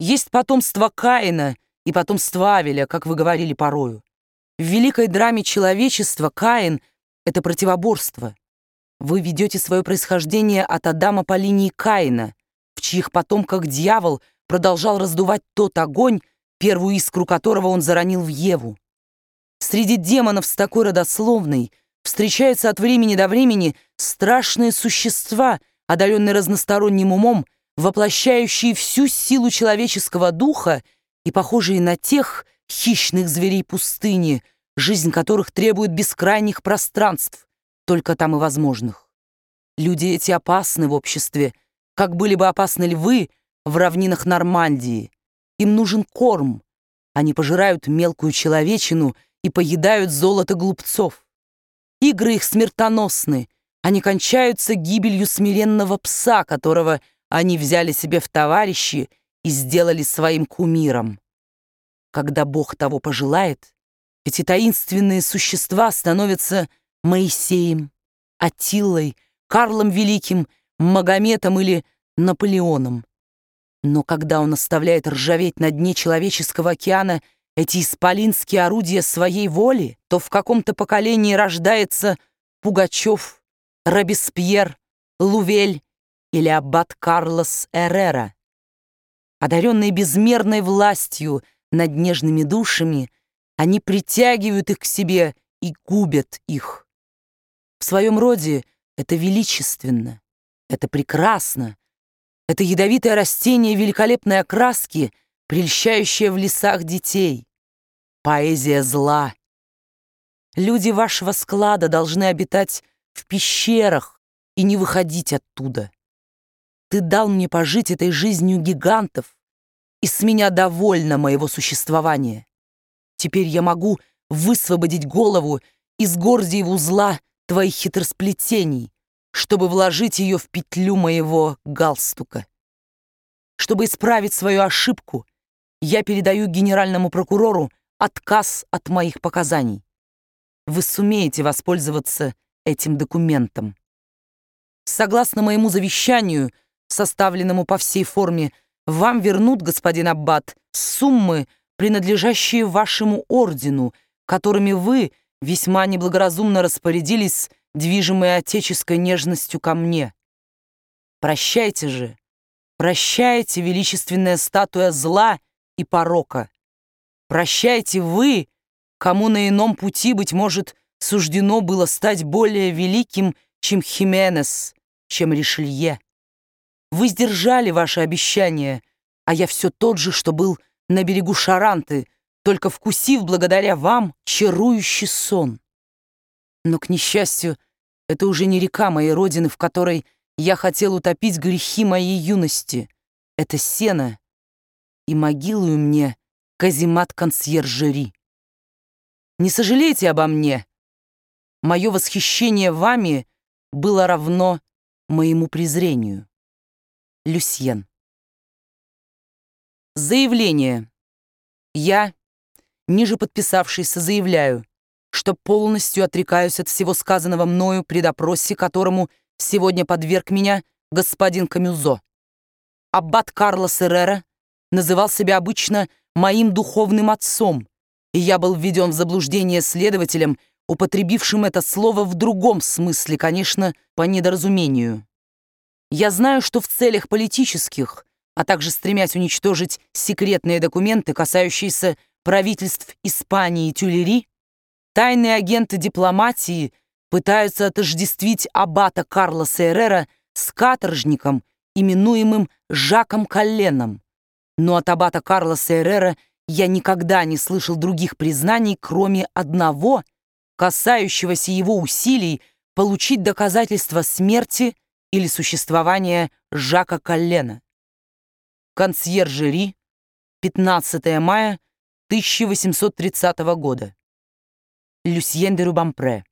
Есть потомство Каина и потомство Авеля, как вы говорили порою. В великой драме человечества Каин — это противоборство. Вы ведете свое происхождение от Адама по линии Каина, в чьих потомках дьявол продолжал раздувать тот огонь, первую искру которого он заронил в Еву. Среди демонов с такой родословной встречаются от времени до времени страшные существа, одаренные разносторонним умом, воплощающие всю силу человеческого духа и похожие на тех хищных зверей пустыни, жизнь которых требует бескрайних пространств, только там и возможных. Люди эти опасны в обществе, как были бы опасны львы в равнинах Нормандии. Им нужен корм. Они пожирают мелкую человечину и поедают золото глупцов. Игры их смертоносны. Они кончаются гибелью смиренного пса, которого они взяли себе в товарищи и сделали своим кумиром. Когда Бог того пожелает, эти таинственные существа становятся Моисеем, Аттилой, Карлом Великим, Магометом или Наполеоном. Но когда он оставляет ржаветь на дне человеческого океана эти исполинские орудия своей воли, то в каком-то поколении рождается Пугачев, Робеспьер, Лувель или аббат Карлос Эррера. Одаренные безмерной властью над нежными душами, они притягивают их к себе и губят их. В своем роде это величественно, это прекрасно, это ядовитое растение великолепной окраски, прельщающее в лесах детей. Поэзия зла. Люди вашего склада должны обитать в пещерах и не выходить оттуда. Ты дал мне пожить этой жизнью гигантов, и с меня довольно моего существования. Теперь я могу высвободить голову из гордиева узла твоих хитросплетений, чтобы вложить ее в петлю моего галстука. Чтобы исправить свою ошибку, я передаю генеральному прокурору отказ от моих показаний. Вы сумеете воспользоваться этим документом. Согласно моему завещанию, составленному по всей форме, вам вернут, господин аббат, суммы, принадлежащие вашему ордену, которыми вы весьма неблагоразумно распорядились, движимые отеческой нежностью ко мне. Прощайте же, прощайте, величественная статуя зла и порока. Прощайте вы, кому на ином пути, быть может, суждено было стать более великим, чем Хименес, чем Ришелье. Вы сдержали ваше обещание, а я все тот же, что был на берегу Шаранты, только вкусив благодаря вам чарующий сон. Но, к несчастью, это уже не река моей родины, в которой я хотел утопить грехи моей юности. Это сено, и могилую мне каземат консьержери. Не сожалейте обо мне. Мое восхищение вами было равно моему презрению. Люсьен. Заявление. Я, ниже подписавшийся, заявляю, что полностью отрекаюсь от всего сказанного мною при допросе, которому сегодня подверг меня господин Камюзо. Аббат Карлос Эррера называл себя обычно моим духовным отцом, и я был введен в заблуждение следователем, употребившим это слово в другом смысле, конечно, по недоразумению. Я знаю, что в целях политических, а также стремясь уничтожить секретные документы, касающиеся правительств Испании и Тюильри, тайные агенты дипломатии пытаются отождествить аббата Карлоса Эррера с каторжником, именуемым Жаком Колленом. Но от аббата Карлоса Эррера я никогда не слышал других признаний, кроме одного, касающегося его усилий получить доказательства смерти или существования Жака Коллена. Консьержери, 15 мая 1830 года. Люсьен де Рубампре.